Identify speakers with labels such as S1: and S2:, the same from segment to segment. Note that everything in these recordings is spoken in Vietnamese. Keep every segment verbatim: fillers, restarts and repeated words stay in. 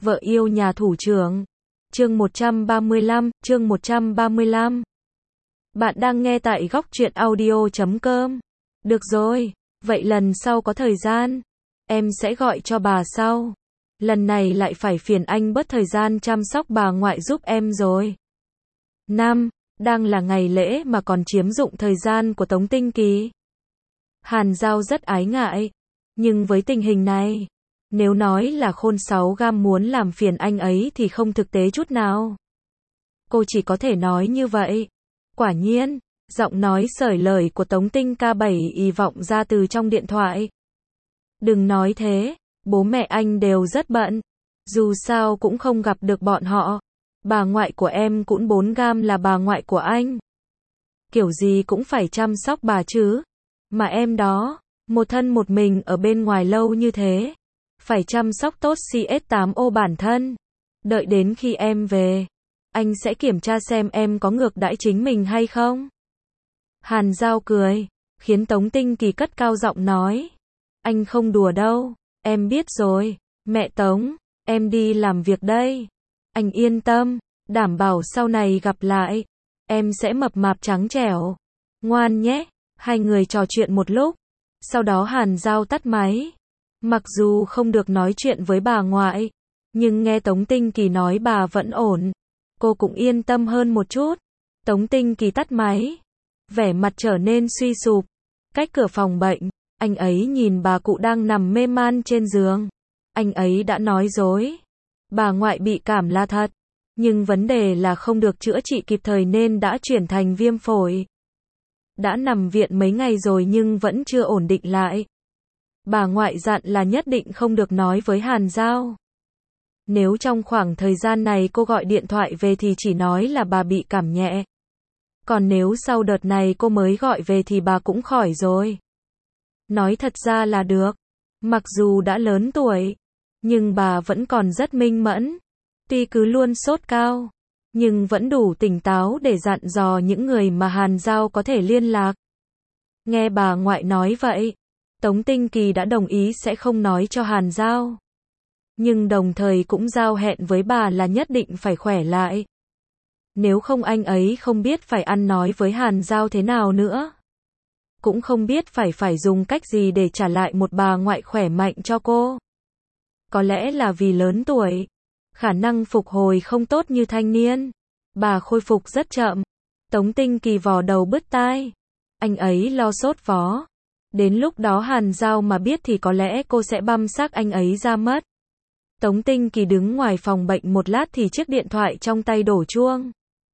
S1: Vợ yêu nhà thủ trưởng. Chương một trăm ba mươi lăm, chương một trăm ba mươi lăm. Bạn đang nghe tại góc truyện audio chấm com. Được rồi, vậy lần sau có thời gian, em sẽ gọi cho bà sau. Lần này lại phải phiền anh bớt thời gian chăm sóc bà ngoại giúp em rồi. Năm, đang là ngày lễ mà còn chiếm dụng thời gian của Tống Tinh Kỳ. Hàn Giao rất ái ngại, nhưng với tình hình này, nếu nói là khôn sáu gam muốn làm phiền anh ấy thì không thực tế chút nào. Cô chỉ có thể nói như vậy. Quả nhiên, giọng nói sởi lời của Tống Tinh ca bảy y vọng ra từ trong điện thoại. Đừng nói thế, bố mẹ anh đều rất bận. Dù sao cũng không gặp được bọn họ. Bà ngoại của em cũng bốn gam là bà ngoại của anh. Kiểu gì cũng phải chăm sóc bà chứ. Mà em đó, một thân một mình ở bên ngoài lâu như thế. Phải chăm sóc tốt xê ét tám ô bản thân. Đợi đến khi em về, anh sẽ kiểm tra xem em có ngược đãi chính mình hay không. Hàn Giao cười, khiến Tống Tinh Kỳ cất cao giọng nói. Anh không đùa đâu, em biết rồi. Mẹ Tống, em đi làm việc đây. Anh yên tâm, đảm bảo sau này gặp lại, em sẽ mập mạp trắng trẻo. Ngoan nhé. Hai người trò chuyện một lúc. Sau đó Hàn Giao tắt máy. Mặc dù không được nói chuyện với bà ngoại, nhưng nghe Tống Tinh Kỳ nói bà vẫn ổn, cô cũng yên tâm hơn một chút. Tống Tinh Kỳ tắt máy, vẻ mặt trở nên suy sụp. Cách cửa phòng bệnh, anh ấy nhìn bà cụ đang nằm mê man trên giường. Anh ấy đã nói dối. Bà ngoại bị cảm là thật, nhưng vấn đề là không được chữa trị kịp thời nên đã chuyển thành viêm phổi. Đã nằm viện mấy ngày rồi nhưng vẫn chưa ổn định lại. Bà ngoại dặn là nhất định không được nói với Hàn Giao. Nếu trong khoảng thời gian này cô gọi điện thoại về thì chỉ nói là bà bị cảm nhẹ. Còn nếu sau đợt này cô mới gọi về thì bà cũng khỏi rồi. Nói thật ra là được. Mặc dù đã lớn tuổi, nhưng bà vẫn còn rất minh mẫn. Tuy cứ luôn sốt cao, nhưng vẫn đủ tỉnh táo để dặn dò những người mà Hàn Giao có thể liên lạc. Nghe bà ngoại nói vậy, Tống Tinh Kỳ đã đồng ý sẽ không nói cho Hàn Giao. Nhưng đồng thời cũng giao hẹn với bà là nhất định phải khỏe lại. Nếu không anh ấy không biết phải ăn nói với Hàn Giao thế nào nữa. Cũng không biết phải phải dùng cách gì để trả lại một bà ngoại khỏe mạnh cho cô. Có lẽ là vì lớn tuổi, khả năng phục hồi không tốt như thanh niên. Bà khôi phục rất chậm. Tống Tinh Kỳ vò đầu bứt tai. Anh ấy lo sốt vó. Đến lúc đó Hàn Giao mà biết thì có lẽ cô sẽ băm xác anh ấy ra mất. Tống Tinh Kỳ đứng ngoài phòng bệnh một lát thì chiếc điện thoại trong tay đổ chuông.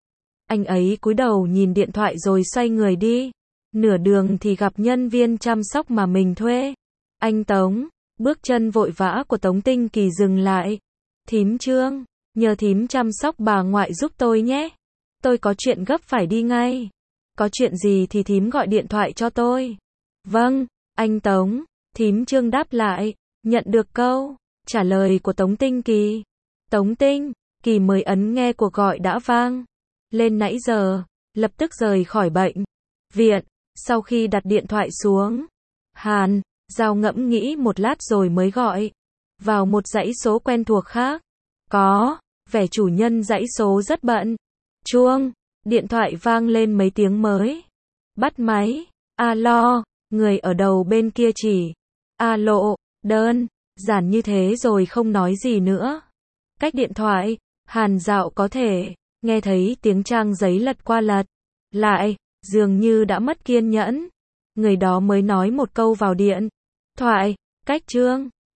S1: Anh ấy cúi đầu nhìn điện thoại rồi xoay người đi. Nửa đường thì gặp nhân viên chăm sóc mà mình thuê. Anh Tống, bước chân vội vã của Tống Tinh Kỳ dừng lại. Thím Trương, nhờ thím chăm sóc bà ngoại giúp tôi nhé. Tôi có chuyện gấp phải đi ngay. Có chuyện gì thì thím gọi điện thoại cho tôi. Vâng, anh Tống, thím Trương đáp lại, nhận được câu trả lời của Tống Tinh Kỳ. Tống Tinh Kỳ mới ấn nghe cuộc gọi đã vang lên nãy giờ, lập tức rời khỏi bệnh viện. Sau khi đặt điện thoại xuống, Hàn Giao ngẫm nghĩ một lát rồi mới gọi vào một dãy số quen thuộc khác. Có vẻ chủ nhân dãy số rất bận. Chuông điện thoại vang lên mấy tiếng mới. Bắt máy. Alo. Người ở đầu bên kia chỉ alo, đơn giản như thế rồi không nói gì nữa. Cách điện thoại, Hàn Giao có thể nghe thấy tiếng trang giấy lật qua lật lại, dường như đã mất kiên nhẫn. Người đó mới nói một câu vào điện thoại. Cách Trương